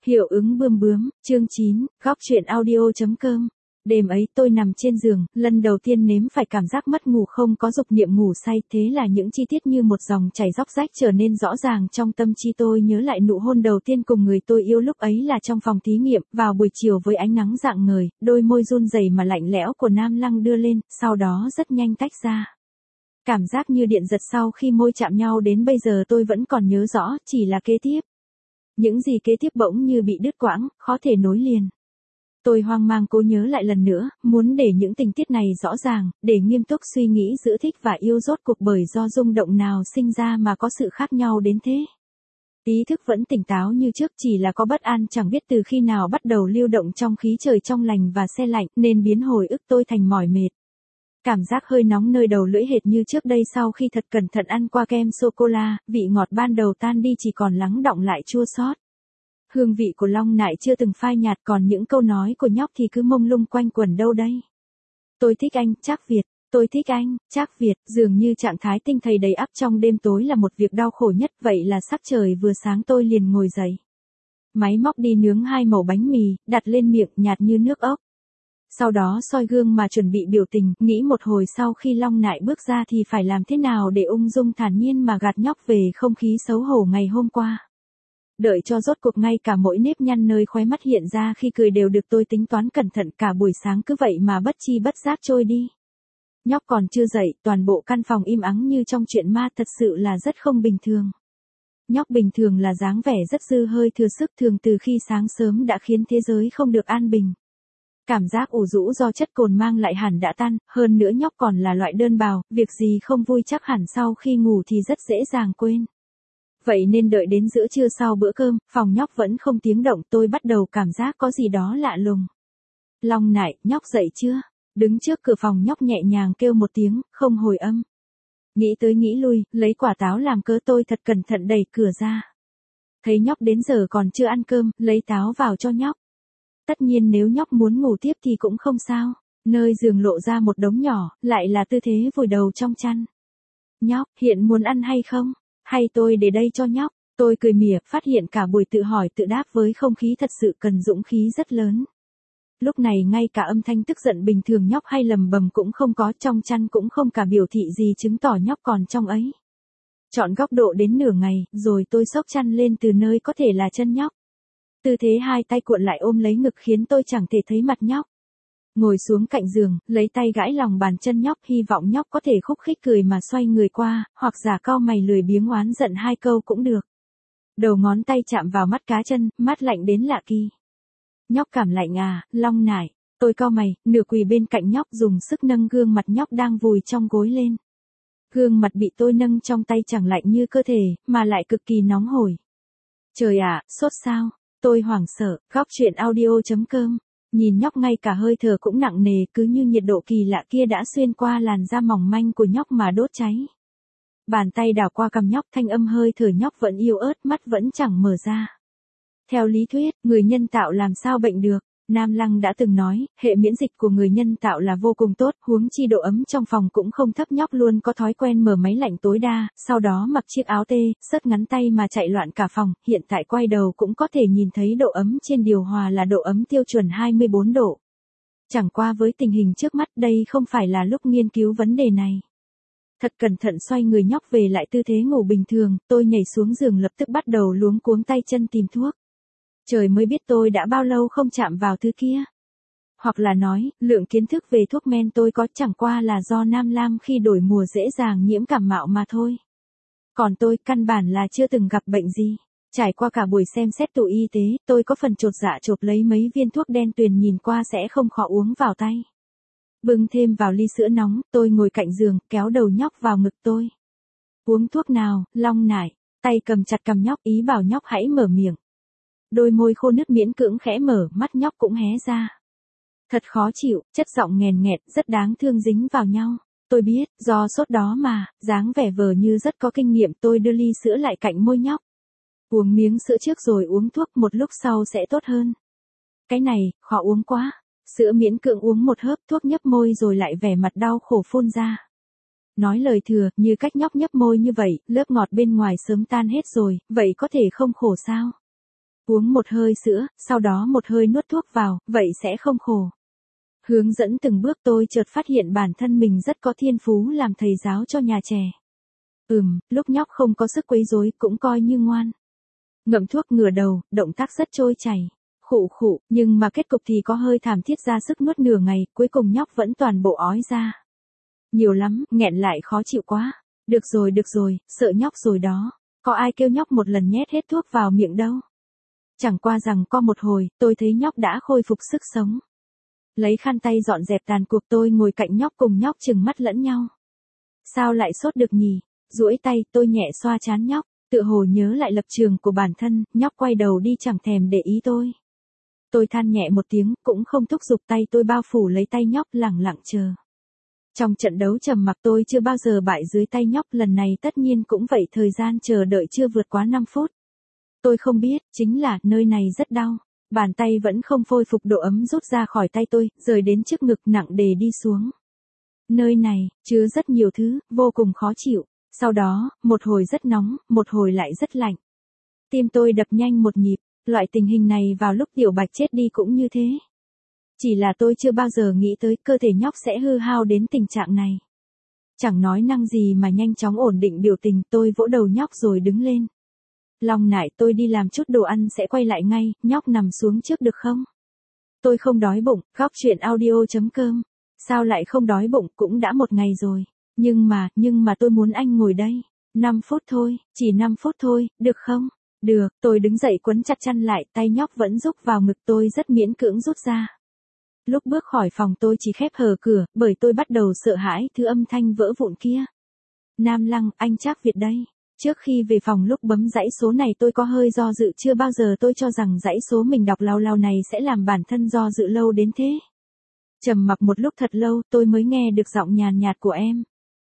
Hiệu ứng bươm bướm, chương 9, góc truyện audio.com. Đêm ấy tôi nằm trên giường, lần đầu tiên nếm phải cảm giác mất ngủ không có dục niệm ngủ say, thế là những chi tiết như một dòng chảy róc rách trở nên rõ ràng trong tâm trí tôi. Nhớ lại nụ hôn đầu tiên cùng người tôi yêu, lúc ấy là trong phòng thí nghiệm, vào buổi chiều với ánh nắng rạng ngời, đôi môi run rẩy mà lạnh lẽo của Nam Lăng đưa lên, sau đó rất nhanh tách ra. Cảm giác như điện giật sau khi môi chạm nhau đến bây giờ tôi vẫn còn nhớ rõ, chỉ là kế tiếp. Những gì kế tiếp bỗng như bị đứt quãng, khó thể nối liền. Tôi hoang mang cố nhớ lại lần nữa, muốn để những tình tiết này rõ ràng, để nghiêm túc suy nghĩ giữa thích và yêu rốt cuộc bởi do rung động nào sinh ra mà có sự khác nhau đến thế. Ý thức vẫn tỉnh táo như trước, chỉ là có bất an chẳng biết từ khi nào bắt đầu lưu động trong khí trời trong lành và se lạnh, nên biến hồi ức tôi thành mỏi mệt. Cảm giác hơi nóng nơi đầu lưỡi hệt như trước đây, sau khi thật cẩn thận ăn qua kem sô-cô-la, vị ngọt ban đầu tan đi chỉ còn lắng đọng lại chua xót. Hương vị của long nại chưa từng phai nhạt, còn những câu nói của nhóc thì cứ mông lung quanh quẩn đâu đây. Tôi thích anh, Trác Việt. Tôi thích anh, Trác Việt. Dường như trạng thái tinh thần đầy ắp trong đêm tối là một việc đau khổ nhất, vậy là sắc trời vừa sáng tôi liền ngồi dậy. Máy móc đi nướng 2 mẩu bánh mì, đặt lên miệng nhạt như nước ốc. Sau đó soi gương mà chuẩn bị biểu tình, nghĩ một hồi sau khi long nại bước ra thì phải làm thế nào để ung dung thản nhiên mà gạt nhóc về không khí xấu hổ ngày hôm qua. Đợi cho rốt cuộc ngay cả mỗi nếp nhăn nơi khóe mắt hiện ra khi cười đều được tôi tính toán cẩn thận, cả buổi sáng cứ vậy mà bất chi bất giác trôi đi. Nhóc còn chưa dậy, toàn bộ căn phòng im ắng như trong truyện ma, thật sự là rất không bình thường. Nhóc bình thường là dáng vẻ rất dư hơi thừa sức thường từ khi sáng sớm đã khiến thế giới không được an bình. Cảm giác ủ rũ do chất cồn mang lại hẳn đã tan, hơn nữa nhóc còn là loại đơn bào, việc gì không vui chắc hẳn sau khi ngủ thì rất dễ dàng quên. Vậy nên đợi đến giữa trưa sau bữa cơm, phòng nhóc vẫn không tiếng động, tôi bắt đầu cảm giác có gì đó lạ lùng. Long nại, nhóc dậy chưa? Đứng trước cửa phòng nhóc nhẹ nhàng kêu một tiếng, không hồi âm. Nghĩ tới nghĩ lui, lấy quả táo làm cớ tôi thật cẩn thận đẩy cửa ra. Thấy nhóc đến giờ còn chưa ăn cơm, lấy táo vào cho nhóc. Tất nhiên nếu nhóc muốn ngủ tiếp thì cũng không sao. Nơi giường lộ ra một đống nhỏ, lại là tư thế vùi đầu trong chăn. Nhóc, hiện muốn ăn hay không? Hay tôi để đây cho nhóc? Tôi cười mỉa, phát hiện cả buổi tự hỏi tự đáp với không khí thật sự cần dũng khí rất lớn. Lúc này ngay cả âm thanh tức giận bình thường nhóc hay lầm bầm cũng không có, trong chăn cũng không cả biểu thị gì chứng tỏ nhóc còn trong ấy. Chọn góc độ đến nửa ngày, rồi tôi xốc chăn lên từ nơi có thể là chân nhóc. Tư thế hai tay cuộn lại ôm lấy ngực khiến tôi chẳng thể thấy mặt nhóc. Ngồi xuống cạnh giường, lấy tay gãi lòng bàn chân nhóc, hy vọng nhóc có thể khúc khích cười mà xoay người qua, hoặc giả cau mày lười biếng oán giận 2 câu cũng được. Đầu ngón tay chạm vào mắt cá chân, mát lạnh đến lạ kỳ. Nhóc cảm lạnh à, long nại. Tôi cau mày, nửa quỳ bên cạnh nhóc dùng sức nâng gương mặt nhóc đang vùi trong gối lên. Gương mặt bị tôi nâng trong tay chẳng lạnh như cơ thể, mà lại cực kỳ nóng hổi. Trời ạ, sốt sao? Tôi hoảng sợ, góc truyện audio.com. Nhìn nhóc ngay cả hơi thở cũng nặng nề, cứ như nhiệt độ kỳ lạ kia đã xuyên qua làn da mỏng manh của nhóc mà đốt cháy. Bàn tay đảo qua cằm nhóc, thanh âm hơi thở nhóc vẫn yếu ớt, mắt vẫn chẳng mở ra. Theo lý thuyết, người nhân tạo làm sao bệnh được? Nam Lăng đã từng nói, hệ miễn dịch của người nhân tạo là vô cùng tốt, huống chi độ ấm trong phòng cũng không thấp. Nhóc luôn có thói quen mở máy lạnh tối đa, sau đó mặc chiếc áo tê, sớt ngắn tay mà chạy loạn cả phòng, hiện tại quay đầu cũng có thể nhìn thấy độ ấm trên điều hòa là độ ấm tiêu chuẩn 24 độ. Chẳng qua với tình hình trước mắt đây không phải là lúc nghiên cứu vấn đề này. Thật cẩn thận xoay người nhóc về lại tư thế ngủ bình thường, tôi nhảy xuống giường lập tức bắt đầu luống cuống tay chân tìm thuốc. Trời mới biết tôi đã bao lâu không chạm vào thứ kia. Hoặc là nói, lượng kiến thức về thuốc men tôi có chẳng qua là do Nam Lam khi đổi mùa dễ dàng nhiễm cảm mạo mà thôi. Còn tôi căn bản là chưa từng gặp bệnh gì. Trải qua cả buổi xem xét tủ y tế, tôi có phần chột dạ chộp lấy mấy viên thuốc đen tuyền nhìn qua sẽ không khó uống vào tay. Bưng thêm vào ly sữa nóng, tôi ngồi cạnh giường, kéo đầu nhóc vào ngực tôi. Uống thuốc nào, long nại, tay cầm chặt cằm nhóc, ý bảo nhóc hãy mở miệng. Đôi môi khô nứt miễn cưỡng khẽ mở, mắt nhóc cũng hé ra. Thật khó chịu, chất giọng nghèn nghẹt, rất đáng thương dính vào nhau. Tôi biết, do sốt đó mà, dáng vẻ vờ như rất có kinh nghiệm. Tôi đưa ly sữa lại cạnh môi nhóc. Uống miếng sữa trước rồi uống thuốc, một lúc sau sẽ tốt hơn. Cái này, khó uống quá. Sữa miễn cưỡng uống một hớp, thuốc nhấp môi rồi lại vẻ mặt đau khổ phun ra. Nói lời thừa, như cách nhóc nhấp môi như vậy, lớp ngọt bên ngoài sớm tan hết rồi, vậy có thể không khổ sao? Uống một hơi sữa, sau đó một hơi nuốt thuốc vào, vậy sẽ không khổ. Hướng dẫn từng bước tôi chợt phát hiện bản thân mình rất có thiên phú làm thầy giáo cho nhà trẻ. Lúc nhóc không có sức quấy rối cũng coi như ngoan. Ngậm thuốc ngửa đầu, động tác rất trôi chảy. Khụ khụ, nhưng mà kết cục thì có hơi thảm thiết, ra sức nuốt nửa ngày, cuối cùng nhóc vẫn toàn bộ ói ra. Nhiều lắm, nghẹn lại khó chịu quá. Được rồi, sợ nhóc rồi đó. Có ai kêu nhóc một lần nhét hết thuốc vào miệng đâu. Chẳng qua rằng có một hồi, tôi thấy nhóc đã khôi phục sức sống. Lấy khăn tay dọn dẹp tàn cuộc, tôi ngồi cạnh nhóc cùng nhóc chừng mắt lẫn nhau. Sao lại sốt được nhỉ? Duỗi tay, tôi nhẹ xoa trán nhóc, tựa hồ nhớ lại lập trường của bản thân, nhóc quay đầu đi chẳng thèm để ý tôi. Tôi than nhẹ một tiếng, cũng không thúc giục, tay tôi bao phủ lấy tay nhóc lẳng lặng chờ. Trong trận đấu trầm mặc tôi chưa bao giờ bại dưới tay nhóc, lần này tất nhiên cũng vậy, thời gian chờ đợi chưa vượt quá 5 phút. Tôi không biết, chính là, nơi này rất đau. Bàn tay vẫn không phôi phục độ ấm rút ra khỏi tay tôi, rời đến trước ngực nặng đề đi xuống. Nơi này, chứa rất nhiều thứ, vô cùng khó chịu. Sau đó, một hồi rất nóng, một hồi lại rất lạnh. Tim tôi đập nhanh một nhịp, loại tình hình này vào lúc Tiểu Bạch chết đi cũng như thế. Chỉ là tôi chưa bao giờ nghĩ tới cơ thể nhóc sẽ hư hao đến tình trạng này. Chẳng nói năng gì mà nhanh chóng ổn định biểu tình, tôi vỗ đầu nhóc rồi đứng lên. Long nại, tôi đi làm chút đồ ăn sẽ quay lại ngay, nhóc nằm xuống trước được không? Tôi không đói bụng, góc chuyện audio.com. Sao lại không đói bụng, cũng đã một ngày rồi. Nhưng mà tôi muốn anh ngồi đây. 5 phút thôi, chỉ 5 phút thôi, được không? Được, tôi đứng dậy quấn chặt chăn lại, tay nhóc vẫn rúc vào ngực tôi rất miễn cưỡng rút ra. Lúc bước khỏi phòng tôi chỉ khép hờ cửa, bởi tôi bắt đầu sợ hãi thứ âm thanh vỡ vụn kia. Nam Lăng, anh Trác Việt đây. Trước khi về phòng lúc bấm dãy số này tôi có hơi do dự, chưa bao giờ tôi cho rằng dãy số mình đọc lao lao này sẽ làm bản thân do dự lâu đến thế. Trầm mặc một lúc thật lâu tôi mới nghe được giọng nhàn nhạt của em.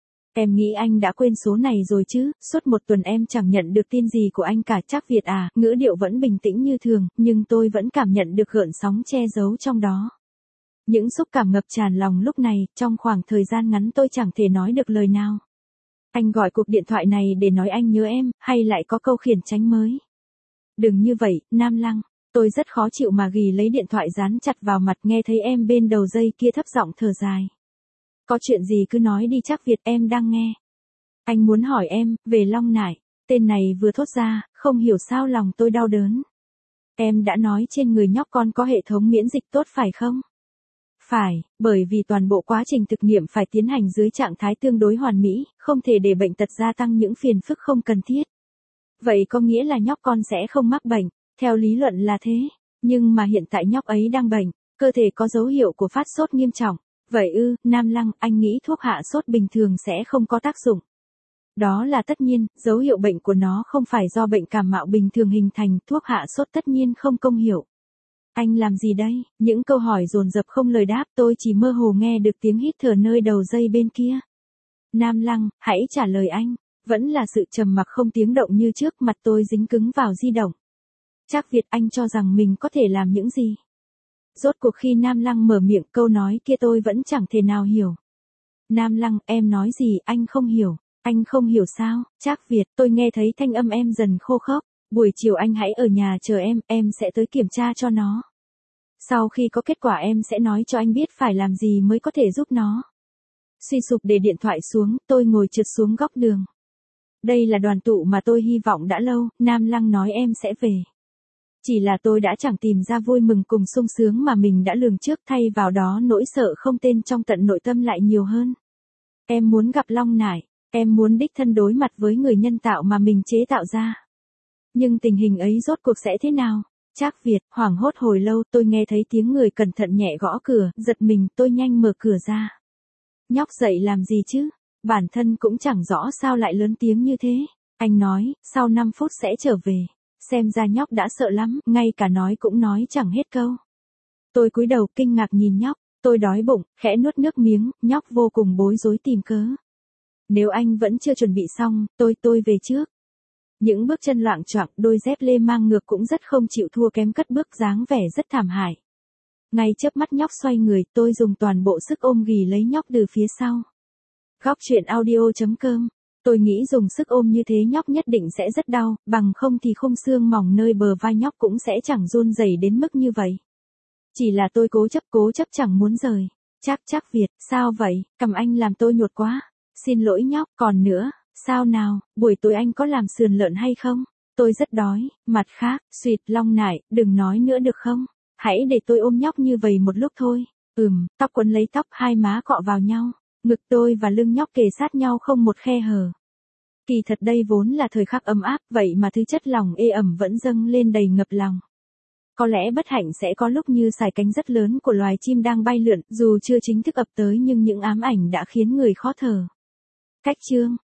Em nghĩ anh đã quên số này rồi chứ, suốt một tuần em chẳng nhận được tin gì của anh cả. Trác Việt à, ngữ điệu vẫn bình tĩnh như thường, nhưng tôi vẫn cảm nhận được gợn sóng che giấu trong đó. Những xúc cảm ngập tràn lòng lúc này, trong khoảng thời gian ngắn tôi chẳng thể nói được lời nào. Anh gọi cuộc điện thoại này để nói anh nhớ em, hay lại có câu khiển trách mới? Đừng như vậy, Nam Lăng. Tôi rất khó chịu mà ghi lấy điện thoại dán chặt vào mặt, nghe thấy em bên đầu dây kia thấp giọng thở dài. Có chuyện gì cứ nói đi Trác Việt, em đang nghe. Anh muốn hỏi em, về Long Nải. Tên này vừa thốt ra, không hiểu sao lòng tôi đau đớn. Em đã nói trên người nhóc con có hệ thống miễn dịch tốt phải không? Phải, bởi vì toàn bộ quá trình thực nghiệm phải tiến hành dưới trạng thái tương đối hoàn mỹ, không thể để bệnh tật gia tăng những phiền phức không cần thiết. Vậy có nghĩa là nhóc con sẽ không mắc bệnh, theo lý luận là thế. Nhưng mà hiện tại nhóc ấy đang bệnh, cơ thể có dấu hiệu của phát sốt nghiêm trọng. Vậy Nam Lăng, anh nghĩ thuốc hạ sốt bình thường sẽ không có tác dụng. Đó là tất nhiên, dấu hiệu bệnh của nó không phải do bệnh cảm mạo bình thường hình thành, thuốc hạ sốt tất nhiên không công hiệu. Anh làm gì đây? Những câu hỏi dồn dập không lời đáp, tôi chỉ mơ hồ nghe được tiếng hít thở nơi đầu dây bên kia. Nam Lăng, hãy trả lời anh. Vẫn là sự trầm mặc không tiếng động như trước, mặt tôi dính cứng vào di động. Trác Việt, anh cho rằng mình có thể làm những gì? Rốt cuộc khi Nam Lăng mở miệng, câu nói kia tôi vẫn chẳng thể nào hiểu. Nam Lăng, em nói gì, anh không hiểu. Anh không hiểu sao? Trác Việt, tôi nghe thấy thanh âm em dần khô khốc. Buổi chiều anh hãy ở nhà chờ em sẽ tới kiểm tra cho nó. Sau khi có kết quả em sẽ nói cho anh biết phải làm gì mới có thể giúp nó. Suy sụp để điện thoại xuống, tôi ngồi trượt xuống góc đường. Đây là đoàn tụ mà tôi hy vọng đã lâu, Nam Lăng nói em sẽ về. Chỉ là tôi đã chẳng tìm ra vui mừng cùng sung sướng mà mình đã lường trước, thay vào đó nỗi sợ không tên trong tận nội tâm lại nhiều hơn. Em muốn gặp Long Nải, em muốn đích thân đối mặt với người nhân tạo mà mình chế tạo ra. Nhưng tình hình ấy rốt cuộc sẽ thế nào? Trác Việt, hoảng hốt hồi lâu tôi nghe thấy tiếng người cẩn thận nhẹ gõ cửa, giật mình tôi nhanh mở cửa ra. Nhóc dậy làm gì chứ? Bản thân cũng chẳng rõ sao lại lớn tiếng như thế. Anh nói, sau 5 phút sẽ trở về. Xem ra nhóc đã sợ lắm, ngay cả nói cũng nói chẳng hết câu. Tôi cúi đầu kinh ngạc nhìn nhóc, tôi đói bụng, khẽ nuốt nước miếng, nhóc vô cùng bối rối tìm cớ. Nếu anh vẫn chưa chuẩn bị xong, tôi về trước. Những bước chân loạng choạng, đôi dép lê mang ngược cũng rất không chịu thua kém, cất bước dáng vẻ rất thảm hại. Ngay chớp mắt nhóc xoay người, tôi dùng toàn bộ sức ôm ghì lấy nhóc từ phía sau. Góc chuyện audio.com Tôi nghĩ dùng sức ôm như thế nhóc nhất định sẽ rất đau, bằng không thì khung xương mỏng nơi bờ vai nhóc cũng sẽ chẳng run rẩy đến mức như vậy. Chỉ là tôi cố chấp chẳng muốn rời. Chắc Việt, sao vậy, cầm anh làm tôi nhột quá. Xin lỗi nhóc, còn nữa, sao nào, buổi tối anh có làm sườn lợn hay không? Tôi rất đói, mặt khác, Suyệt Long Nại, đừng nói nữa được không? Hãy để tôi ôm nhóc như vậy một lúc thôi. Tóc quấn lấy tóc, hai má cọ vào nhau. Ngực tôi và lưng nhóc kề sát nhau không một khe hở. Kỳ thật đây vốn là thời khắc ấm áp, vậy mà thứ chất lòng ê ẩm vẫn dâng lên đầy ngập lòng. Có lẽ bất hạnh sẽ có lúc như sải cánh rất lớn của loài chim đang bay lượn, dù chưa chính thức ập tới nhưng những ám ảnh đã khiến người khó thở. Cách chương